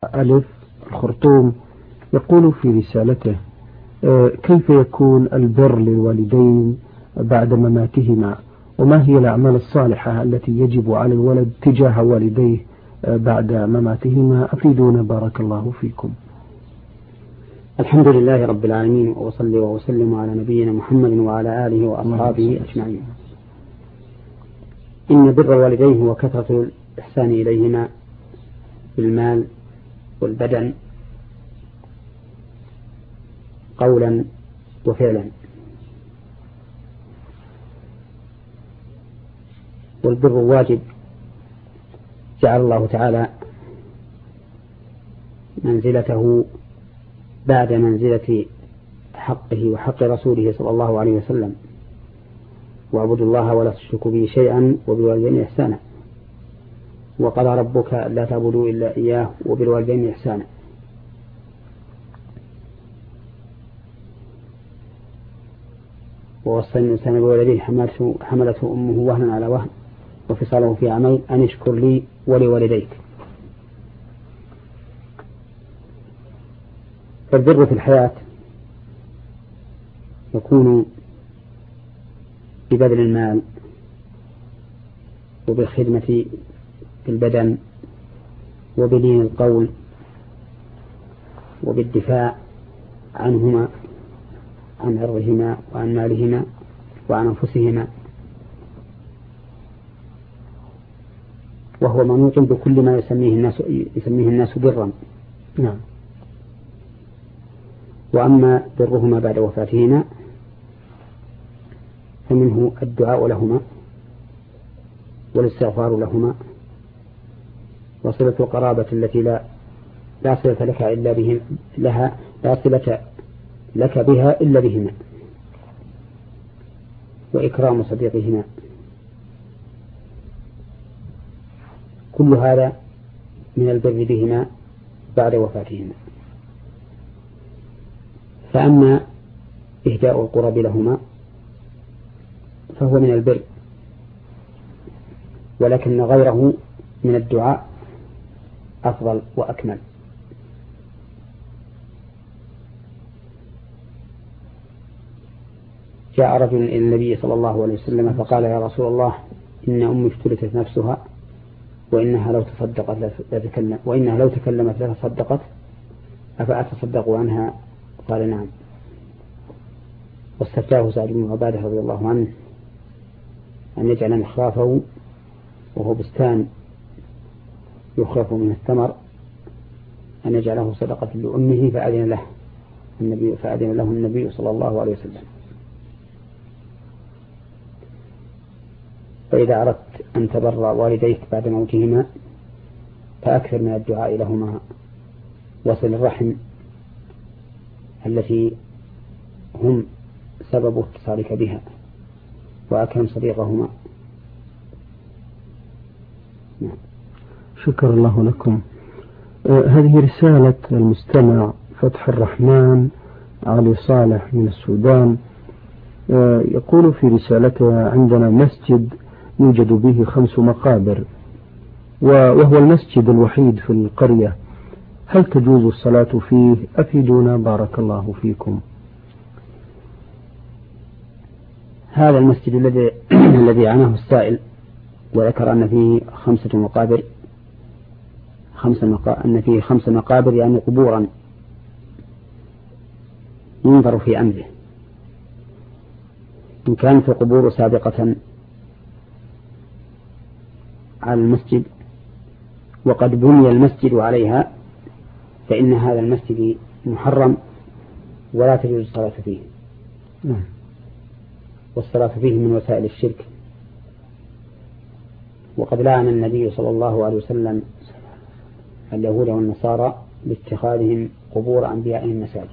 ألف الخرطوم يقول في رسالته: كيف يكون البر للوالدين بعد مماتهما؟ وما هي الأعمال الصالحة التي يجب على الولد تجاه والديه بعد مماتهما؟ أفيدونا بارك الله فيكم. الحمد لله رب العالمين، وأصلي وأسلم على نبينا محمد وعلى آله وأصحابه أجمعين. إن بر الوالدين هو كثرة الإحسان إليهما بالمال والبدن قولا وفعلا. والبر واجب جعل الله تعالى منزلته بعد منزلة حقه وحق رسوله صلى الله عليه وسلم: واعبدوا الله ولا تشركوا به شيئا وبالوالدين إحسانا، وقضى ربك لا تعبدوا إلا إياه وبالوالدين إحسانا. ووصينا الإنسان بوالديه حملته أمه وهنا على وهن وفصاله في عامين أن اشكر لي ولوالديك. فالبر في الحياة يكون ببذل المال وبالخدمة بالبدن وبلين القول وبالدفاع عنهما، عن عرضهما وعن مالهما وعن أنفسهما، وهو منوط بكل ما يسميه الناس برا. نعم. وأما برهما بعد وفاتهما فمنه الدعاء لهما والاستغفار لهما وصلة القرابة التي لا صلة لك إلا بهم لها، لا صلة لك بها إلا بهما، وإكرام صديقهما. كل هذا من البر بهما بعد وفاتهما. فأما إهداء القرب لهما فهو من البر، ولكن غيره من الدعاء أفضل وأكمل. جاء رجل إلى النبي صلى الله عليه وسلم فقال: يا رسول الله، إن أمي افتلتت نفسها وإنها لو تكلمت لتصدقت، أفأتصدق عنها؟ قال: نعم. واستفتاه سعد بن عبادة رضي الله عنه أن يجعل مخرافه وهو بستان يخرف من الثمر أن يجعله صدقة لأمه، فأذن له النبي صلى الله عليه وسلم. فإذا أردت أن تبر والديك بعد موتهما فأكثر من الدعاء لهما، وصل الرحم التي هم سبب اتصالك بها، وأكرم صديقهما. نعم. شكر الله لكم. هذه رسالة المستمع فتح الرحمن علي صالح من السودان. يقول في رسالته: عندنا مسجد يوجد به 5 مقابر، وهو المسجد الوحيد في القرية، هل تجوز الصلاة فيه؟ أفيدونا بارك الله فيكم. هذا المسجد الذي عنه السائل وذكر أن فيه 5 مقابر، أن فيه 5 مقابر يعني قبورا ينظر في أمره. إن كانت القبور سابقة على المسجد وقد بني المسجد عليها فإن هذا المسجد محرم ولا تجوز الصلاة فيه. والصلاة فيه من وسائل الشرك. وقد لعن النبي صلى الله عليه وسلم اليهود والنصارى باتخاذهم قبور أنبيائهم مساجد.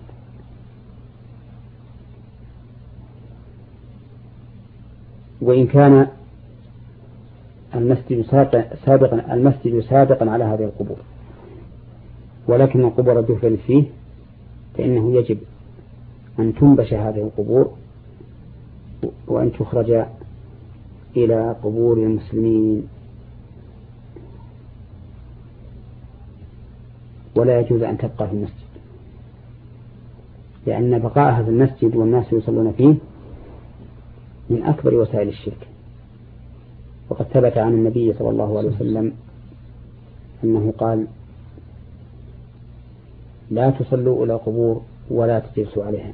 وإن كان المسجد سابقا على هذه القبور، ولكن القبور دفن فيه، فإنه يجب أن تنبش هذه القبور وأن تخرج إلى قبور المسلمين. ولا يجوز أن تبقى في المسجد، لأن بقاءها في المسجد والناس يصلون فيه من أكبر وسائل الشرك. وقد ثبت عن النبي صلى الله عليه وسلم أنه قال: لا تصلوا إلى قبور ولا تجلسوا عليها.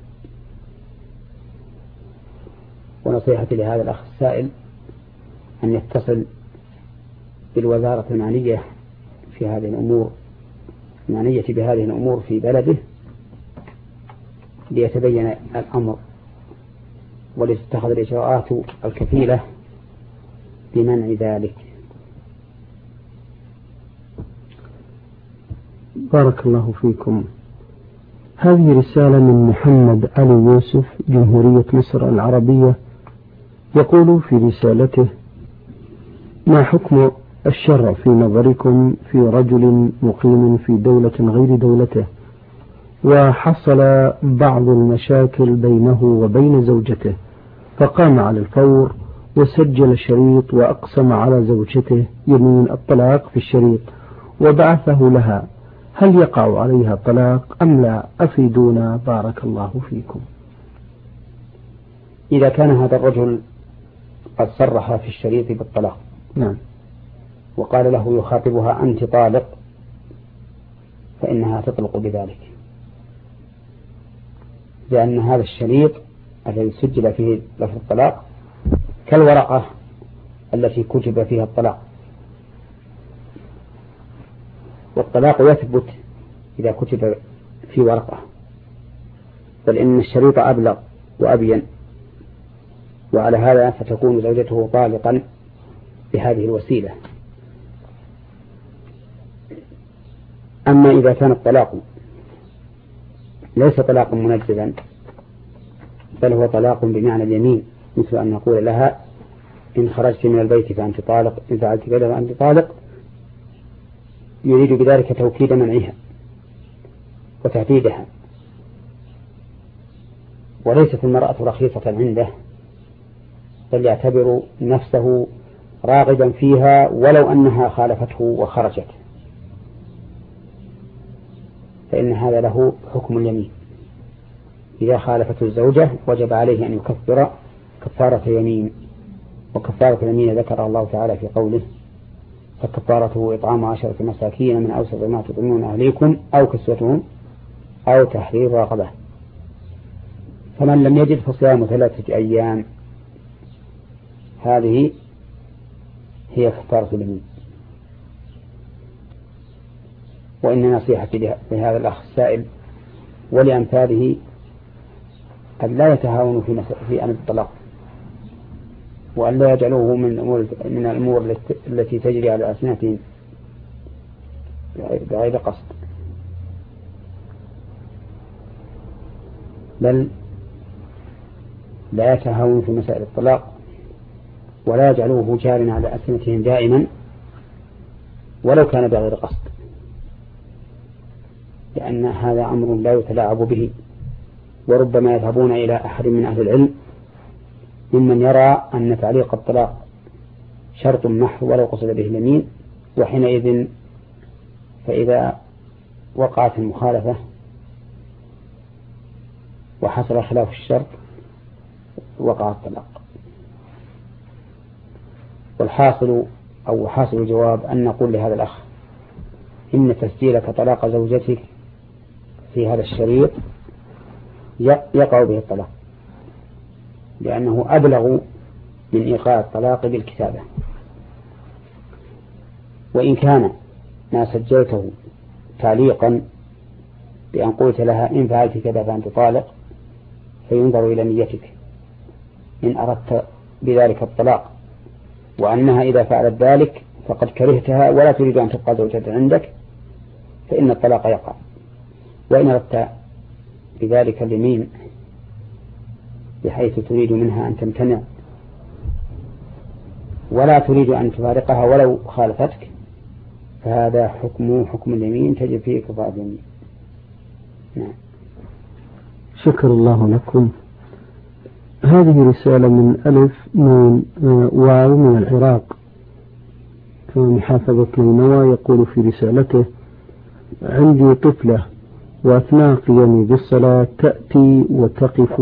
ونصيحتي لهذا الأخ السائل أن يتصل بالوزارة المعنية في هذه الأمور، المعنية بهذه الأمور في بلده، ليتبين الأمر ولتتخذ الإجراءات الكفيلة بمنع ذلك. بارك الله فيكم. هذه رسالة من محمد علي يوسف، جمهورية مصر العربية، يقول في رسالته: ما حكم الشرع في نظركم في رجل مقيم في دولة غير دولته، وحصل بعض المشاكل بينه وبين زوجته، فقام على الفور وسجل شريط وأقسم على زوجته يمين الطلاق في الشريط وبعثه لها، هل يقع عليها طلاق أم لا؟ أفيدونا بارك الله فيكم. إذا كان هذا الرجل قد صرح في الشريط بالطلاق، نعم، وقال له يخاطبها: أنت طالق، فإنها تطلق بذلك، لأن هذا الشريط الذي سجل فيه لفظ الطلاق كالورقة التي كتب فيها الطلاق، والطلاق يثبت إذا كتب في ورقة، بل إن الشريط أبلغ وأبين، وعلى هذا فتكون زوجته طالقا بهذه الوسيلة. أما إذا كان الطلاق ليس طلاقا منجزا، بل هو طلاق بمعنى اليمين، مثل أن نقول لها: إن خرجت من البيت فأنت طالق، إن فعلت كذا فأنت طالق، يريد بذلك توكيد منعها وتهديدها، وليست المرأة رخيصة عنده، بل يعتبر نفسه راغبا فيها ولو أنها خالفته وخرجت، فإن هذا له حكم اليمين. إذا خالفته الزوجة وجب عليه أن يكفر كفارة يمين، وكفارة اليمين ذكر الله تعالى في قوله: فكفارته إطعام 10 مساكين من أوسط ما تطعمون أهليكم أو كسوتهم أو تحرير رقبة، فمن لم يجد فصيام 3 أيام. هذه هي كفارة اليمين. وإن نصيحتي لهذا الأخ السائل ولأمثاله أن لا يتهاونوا في أمر الطلاق، وأن لا يجعلوه من الأمور التي تجري على ألسنتهم بغير قصد، بل لا يتهاونوا في مسائل الطلاق ولا يجعلوه جارا على ألسنتهم دائما ولو كان بغير قصد، لأن هذا أمر لا يتلاعب به. وربما يذهبون إلى أحد من أهل العلم ممن يرى أن تعليق الطلاق شرط محض ولو قصد به اليمين، وحينئذ فإذا وقعت المخالفة وحصل خلاف الشرط وقع الطلاق. والحاصل أو حاصل الجواب أن نقول لهذا الأخ: إن تسجيلك طلاق زوجتك في هذا الشريط يقع به الطلاق، لأنه أبلغ من إيقاع الطلاق بالكتابة. وإن كان ما سجلته تعليقا بأن قلت لها: إن فعلت كذا فأنت طالق، فينظر إلى نيتك إن أردت بذلك الطلاق، وأنها إذا فعلت ذلك فقد كرهتها ولا تريد أن تبقى زوجة عندك، فإن الطلاق يقع. وإن أردت بذلك اليمين بحيث تريد منها أن تمتنع ولا تريد أن تفارقها ولو خالفتك، فهذا حكم اليمين، تجب فيه كفارة اليمين. نعم. شكر الله لكم. هذه رسالة من ألف من واو من العراق، في محافظة نينوى، يقول في رسالته: عندي طفلة وأثناء قيامي بالصلاة تأتي وتقف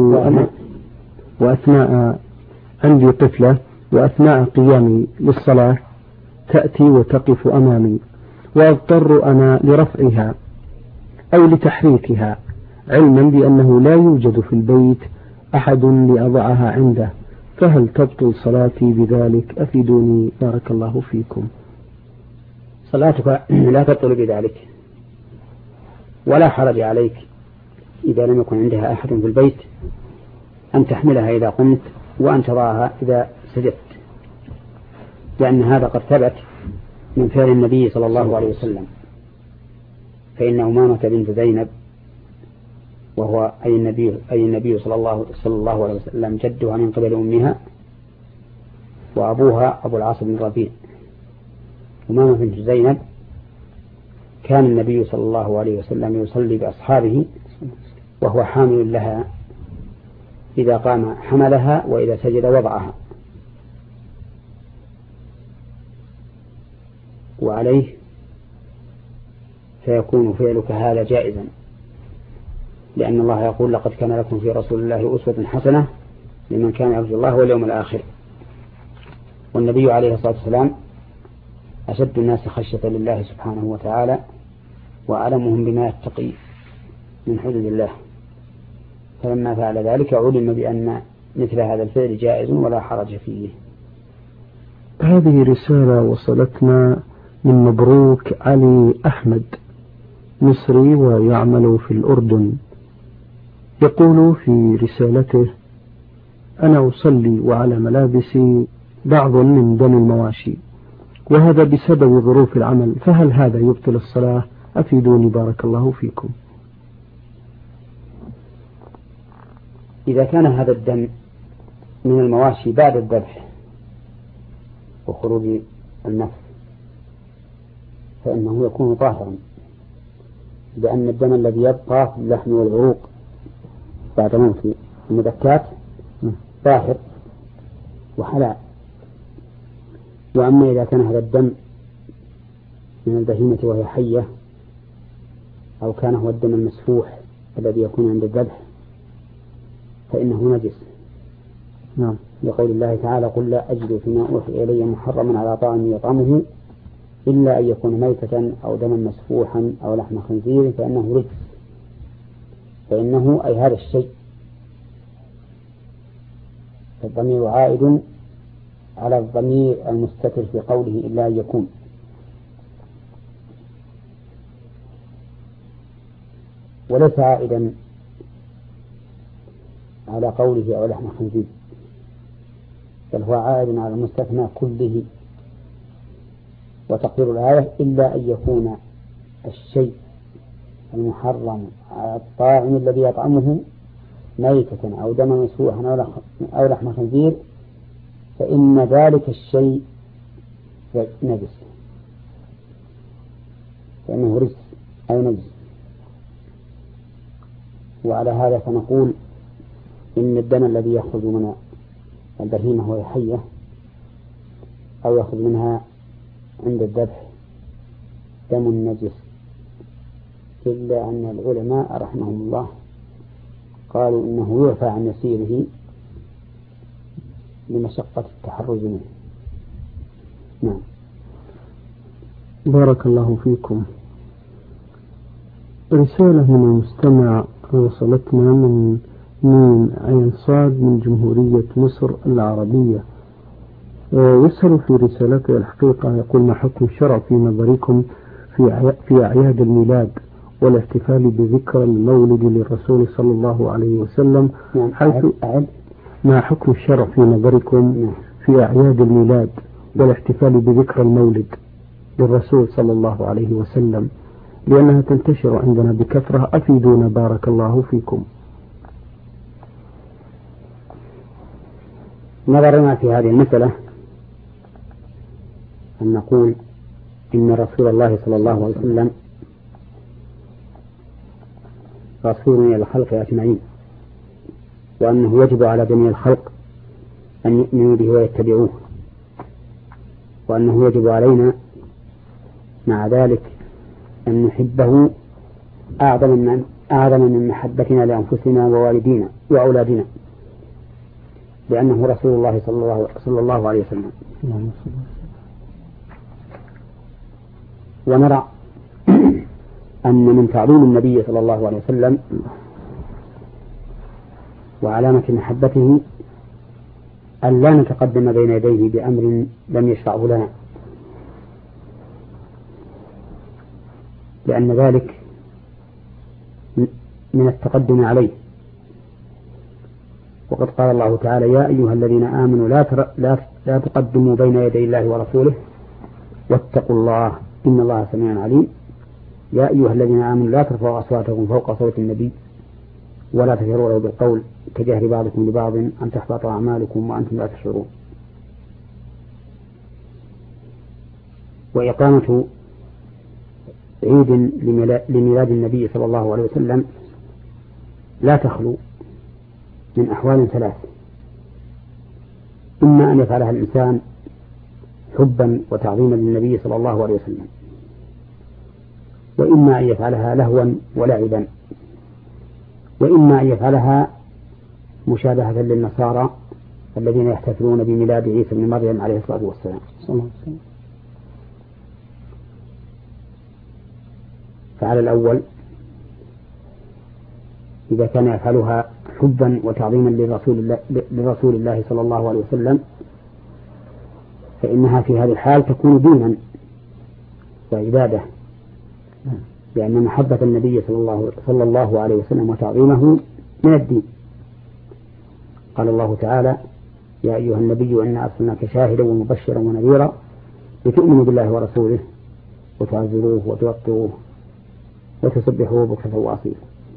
عندي طفلة وأثناء قيامي للصلاة تأتي وتقف أمامي، وأضطر أنا لرفعها أو لتحريكها، علما بأنه لا يوجد في البيت أحد لأضعها عنده، فهل تبطل صلاتي بذلك؟ أفيدوني بارك الله فيكم. صلاتك لا تبطل بذلك، ولا حرج عليك إذا لم يكن عندها أحد في البيت أن تحملها إذا قمت وأن تضعها إذا سجدت، لأن هذا قد ثبت من فعل النبي صلى الله عليه وسلم. فإن أمامة بنت زينب وهو أي النبي صلى الله عليه وسلم جدها من قبل أمها، وأبوها أبو العاص بن الربيع. أمامة بنت زينب كان النبي صلى الله عليه وسلم يصلي بأصحابه وهو حامل لها، إذا قام حملها وإذا سجد وضعها، وعليه فيكون فعلك هذا جائزا، لأن الله يقول: لقد كان لكم في رسول الله أسوة حسنة لمن كان يرجو الله واليوم الآخر. والنبي عليه الصلاة والسلام أشد الناس خشية لله سبحانه وتعالى وأعلمهم بما يتقي من حدود الله، فلما فعل ذلك علم بأن مثل هذا الفعل جائز ولا حرج فيه. هذه رسالة وصلتنا من مبروك علي أحمد، مصري ويعمل في الأردن. يقول في رسالته: أنا أصلي وعلى ملابسي بعض من دم المواشي، وهذا بسبب ظروف العمل، فهل هذا يبطل الصلاة؟ أفيدوني بارك الله فيكم. إذا كان هذا الدم من المواشي بعد الذبح وخروج النفس فإنه يكون طاهرا، لأن الدم الذي يبقى في اللحم والعروق بعد موت المذكات طاهر وحلال. وأما إذا كان هذا الدم من البهيمة وهي حية، أو كان هو الدم المسفوح الذي يكون عند الذبح، فإنه نجس. نعم. لقول الله تعالى: قل لا أجد فيما أوحي إلي محرما على طاعم يطعمه إلا أن يكون ميتة أو دما مسفوحا أو لحم خنزير فإنه رجس. فإنه أي هذا الشيء، الضمير عائد على الضمير المستتر في قوله إلا أن يكون. وليس عائدا على قوله أو لحم خنزير، بل هو عائد على المستثنى كله. وتقدير الآية: إلا أن يكون الشيء المحرم على الطاعم الذي يطعمه ميتة أو دما مسفوحا أو لحم خنزير فإن ذلك الشيء نجس، فإنه رجس أو نجس. وعلى هذا فنقول إن الدم الذي يخرج من البهيمة وهي حية أو يخرج منها عند الذبح دم نجس، إلا أن العلماء رحمهم الله قالوا إنه يعفى عن يسيره لمشقة التحرز منه. نعم. بارك الله فيكم. رسالة من المستمع وصلتنا من عين صاد من جمهورية مصر العربية. يسأل في رسالته الحقيقة، يقول: ما حكم الشرع في نظركم في أعياد الميلاد والاحتفال بذكرى المولد للرسول صلى الله عليه وسلم؟ حيث ما حكم الشرع في نظركم في أعياد الميلاد والاحتفال بذكرى المولد للرسول صلى الله عليه وسلم، لأنها تنتشر عندنا بكثرة؟ أفيدونا بارك الله فيكم. نظرنا في هذه المسألة أن نقول إن رسول الله صلى الله عليه وسلم رسول إلى الخلق أجمعين، وأنه يجب على جميع الخلق أن يؤمنوا به ويتبعوه، وأنه يجب علينا مع ذلك أن نحبه أعظم من محبتنا لأنفسنا ووالدينا وأولادنا، لأنه رسول الله صلى الله عليه وسلم. ونرى أن من تعظيم النبي صلى الله عليه وسلم وعلامة محبته أن لا نتقدم بين يديه بأمر لم يشرعه لنا، لأن ذلك من التقدم عليه. وقد قال الله تعالى: يا أيها الذين آمنوا لا تقدموا بين يدي الله ورسوله واتقوا الله إن الله سميع عليم. يا أيها الذين آمنوا لا ترفعوا أصواتكم فوق صوت النبي ولا تجهروا له بالقول كجهر بعضكم لبعض أن تحبط أعمالكم وأنتم لا تشعرون. وإقامة عيد لميلاد النبي صلى الله عليه وسلم لا تخلو من أحوال ثلاث: إما أن يفعلها الإنسان حبا وتعظيما للنبي صلى الله عليه وسلم، وإما أن يفعلها لهوا ولعبا، وإما أن يفعلها مشابهة للنصارى الذين يحتفلون بميلاد عيسى بن مريم عليه الصلاة والسلام. فعلى الأول إذا كان يفعلها حبا وتعظيما لرسول الله صلى الله عليه وسلم فإنها في هذه الحال تكون دينا وعبادة، لأن محبة النبي صلى الله عليه وسلم وتعظيمه من الدين. قال الله تعالى: يا أيها النبي إنا أرسلناك شاهدا ومبشرا ونذيرا لتؤمنوا بالله ورسوله وتعزروه وتوقروه وتسبحوه بكرة وأصيلا.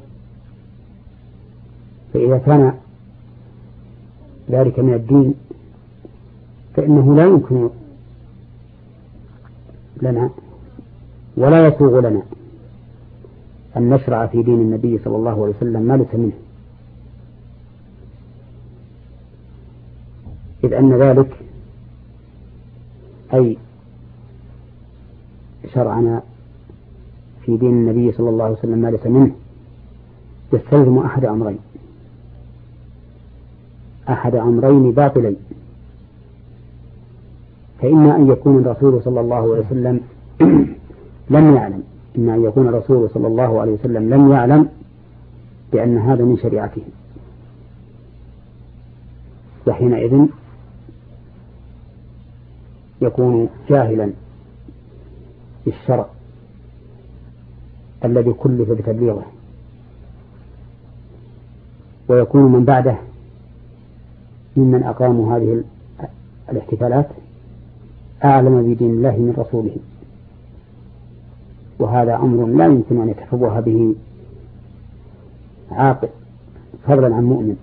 فإذا كان ذلك من الدين فإنه لا يمكن لنا ولا يسوغ لنا أن نشرع في دين النبي صلى الله عليه وسلم ما ليس منه، إذ أن ذلك أي شرعنا في دين النبي صلى الله عليه وسلم ما ليس منه يستلزم أحد أمرين باطلين: فإما أن يكون الرسول صلى الله عليه وسلم لم يعلم، إما أن يكون الرسول صلى الله عليه وسلم لم يعلم بأن هذا من شريعته، وحينئذ يكون جاهلا بالشرع الذي كلف بتبليغه، ويكون من بعده ممن أقاموا هذه الاحتفالات أعلم بدين الله من رسوله، وهذا أمر لا يمكن أن يتفوه به عاقل فضلا عن مؤمن.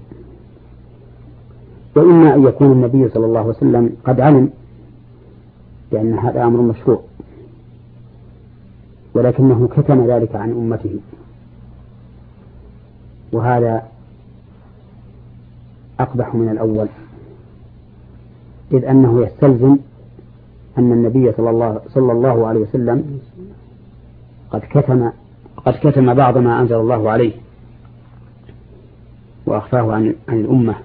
وإما أن يكون النبي صلى الله عليه وسلم قد علم بأن هذا أمر مشروع ولكنه كتم ذلك عن أمته، وهذا أقبح من الأول، إذ أنه يستلزم أن النبي صلى الله عليه وسلم قد كتم بعض ما أنزل الله عليه وأخفاه عن الأمة،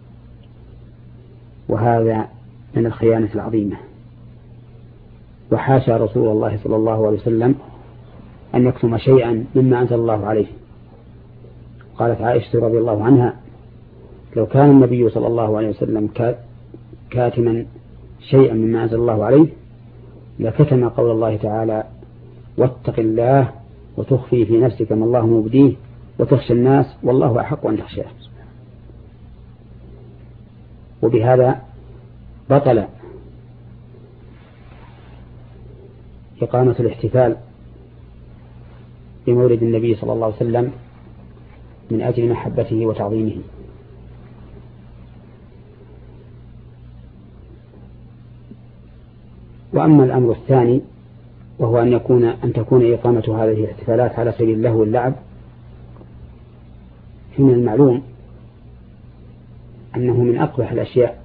وهذا من الخيانة العظيمة. وحاشا رسول الله صلى الله عليه وسلم أن يكتم شيئا مما أنزل الله عليه. قالت عائشة رضي الله عنها: لو كان النبي صلى الله عليه وسلم كاتما شيئا مما أنزل الله عليه لكتم قول الله تعالى: واتق الله وتخفي في نفسك ما الله مبديه وتخشى الناس والله أحق أن تخشاه. وبهذا بطل إقامة الاحتفال بمولد النبي صلى الله عليه وسلم من أجل محبته وتعظيمه. وأما الأمر الثاني وهو أن تكون إقامة هذه الاحتفالات على سبيل اللهو واللعب، فمن المعلوم أنه من أقبح الأشياء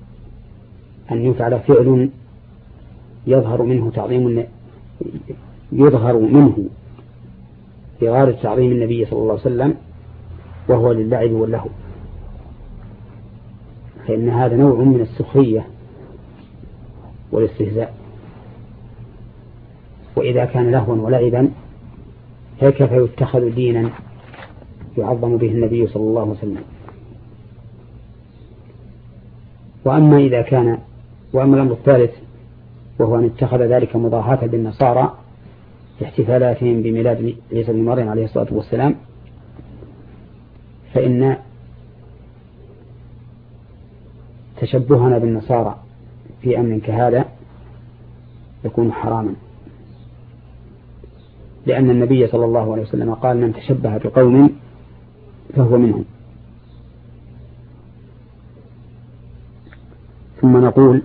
أن يفعل فعل يظهر منه يظهر منه إغارة تعظيم النبي صلى الله عليه وسلم وهو للعب واللهو، فإن هذا نوع من السخرية والاستهزاء. وإذا كان لهوا ولعبا فكيف يتخذ دينا يعظم به النبي صلى الله عليه وسلم؟ وأما الأمر الثالث وهو أن اتخذ ذلك مضاهاة بالنصارى في احتفالاتهم بميلاد عيسى بن مريم عليه الصلاة والسلام، فإن تشبهنا بالنصارى في أمر كهذا يكون حراما، لأن النبي صلى الله عليه وسلم قال: من تشبه بقوم فهو منهم. ثم نقول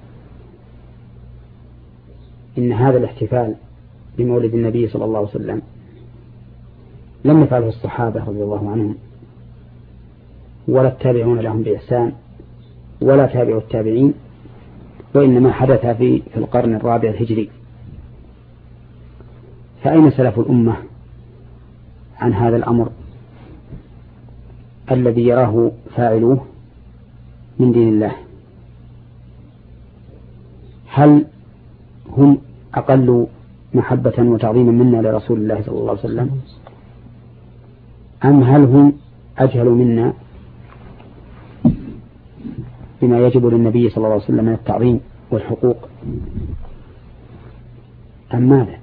إن هذا الاحتفال بمولد النبي صلى الله عليه وسلم لم يفعله الصحابة رضي الله عنهم ولا التابعون لهم بإحسان ولا تابع التابعين، وإنما حدث في القرن الرابع الهجري. فأين سلف الأمة عن هذا الأمر الذي يراه فاعلوه من دين الله؟ هل هم أقل محبة وتعظيما منا لرسول الله صلى الله عليه وسلم، أم هل هم أجهل منا بما يجب للنبي صلى الله عليه وسلم من التعظيم والحقوق، أم ماذا؟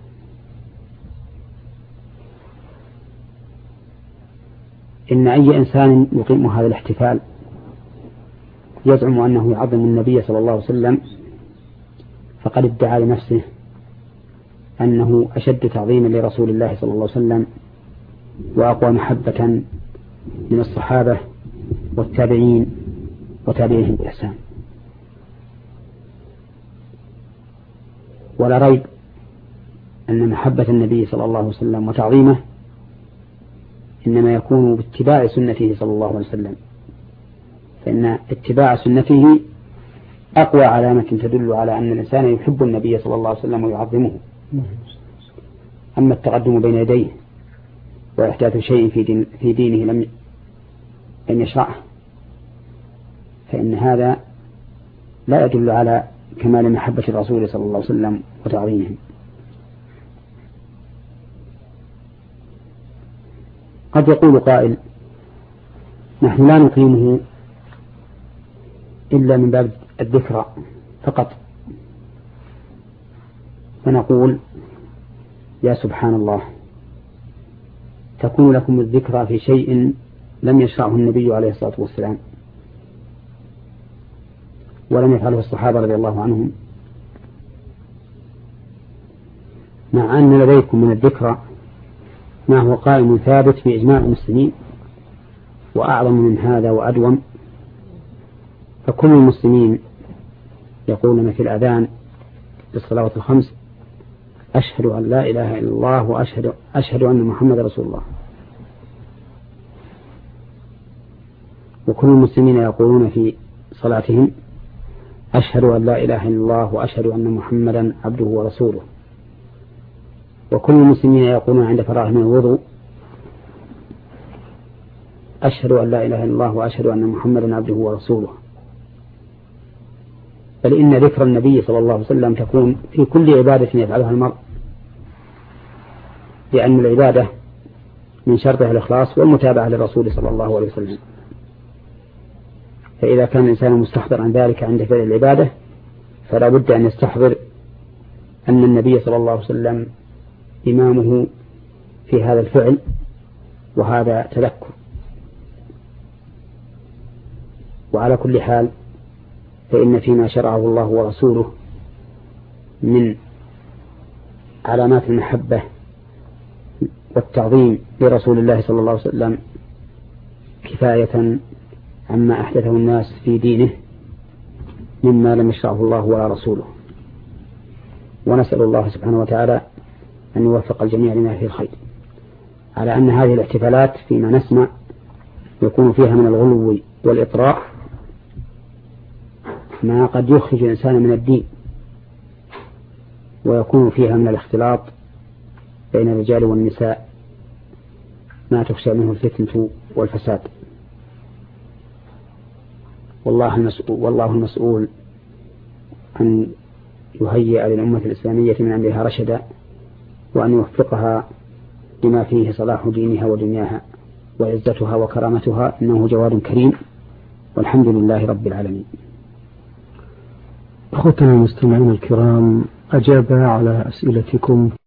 إن أي إنسان يقيم هذا الاحتفال يزعم أنه يعظم النبي صلى الله عليه وسلم فقد ادعى لنفسه أنه أشد تعظيما لرسول الله صلى الله عليه وسلم وأقوى محبة من الصحابة والتابعين وتابعيهم بإحسان. ولا ريب أن محبة النبي صلى الله عليه وسلم وتعظيمه إنما يكون باتباع سنته صلى الله عليه وسلم، فإن اتباع سنته أقوى علامة تدل على أن الإنسان يحب النبي صلى الله عليه وسلم ويعظمه. أما التقدم بين يديه وإحداث شيء في دينه لم يشرعه فإن هذا لا يدل على كمال محبة الرسول صلى الله عليه وسلم وتعظيمه. قد يقول قائل: نحن لا نقيمه إلا من باب الذكرى فقط، فنقول: يا سبحان الله، تكون لكم الذكرى في شيء لم يشرعه النبي عليه الصلاة والسلام ولم يفعله الصحابة رضي الله عنهم، مع أن لديكم من الذكرى ما هو قائم ثابت في إجماع المسلمين وأعظم من هذا وأدوم. فكل المسلمين يقولون في الأذان للصلوات الخمس: أشهد أن لا إله إلا الله وأشهد أن محمد رسول الله. وكل المسلمين يقولون في صلاتهم: أشهد أن لا إله إلا الله وأشهد أن محمدا عبده ورسوله. وكل المسلمين يقولون عند فراغ من الوضوء: أشهد أن لا إله إلا الله وأشهد أن محمدا عبده ورسوله. بل إن ذكر النبي صلى الله عليه وسلم تكون في كل عبادة يفعلها المرء، لأن العبادة من شرطها الإخلاص والمتابعة للرسول صلى الله عليه وسلم. فإذا كان الإنسان مستحضر عن ذلك عند فعل العبادة فلا بد أن يستحضر أن النبي صلى الله عليه وسلم إمامه في هذا الفعل، وهذا تذكر. وعلى كل حال فإن فيما شرعه الله ورسوله من علامات المحبة والتعظيم لرسول الله صلى الله عليه وسلم كفاية عما أحدثه الناس في دينه مما لم يشرعه الله ولا رسوله. ونسأل الله سبحانه وتعالى أن يوفق الجميع لما فيه الخير، على أن هذه الاحتفالات فيما نسمع يكون فيها من الغلو والإطراء ما قد يخرج الإنسان من الدين، ويكون فيها من الاختلاط بين الرجال والنساء ما تخشى منه الفتنة والفساد، والله المسؤول أن يهيئ للأمة الإسلامية من أمرها رشدا، وأن يوفقها لما فيه صلاح دينها ودنياها وعزتها وكرامتها، إنه جواد كريم، والحمد لله رب العالمين. أخوتنا المستمعين الكرام، أجاب على أسئلتكم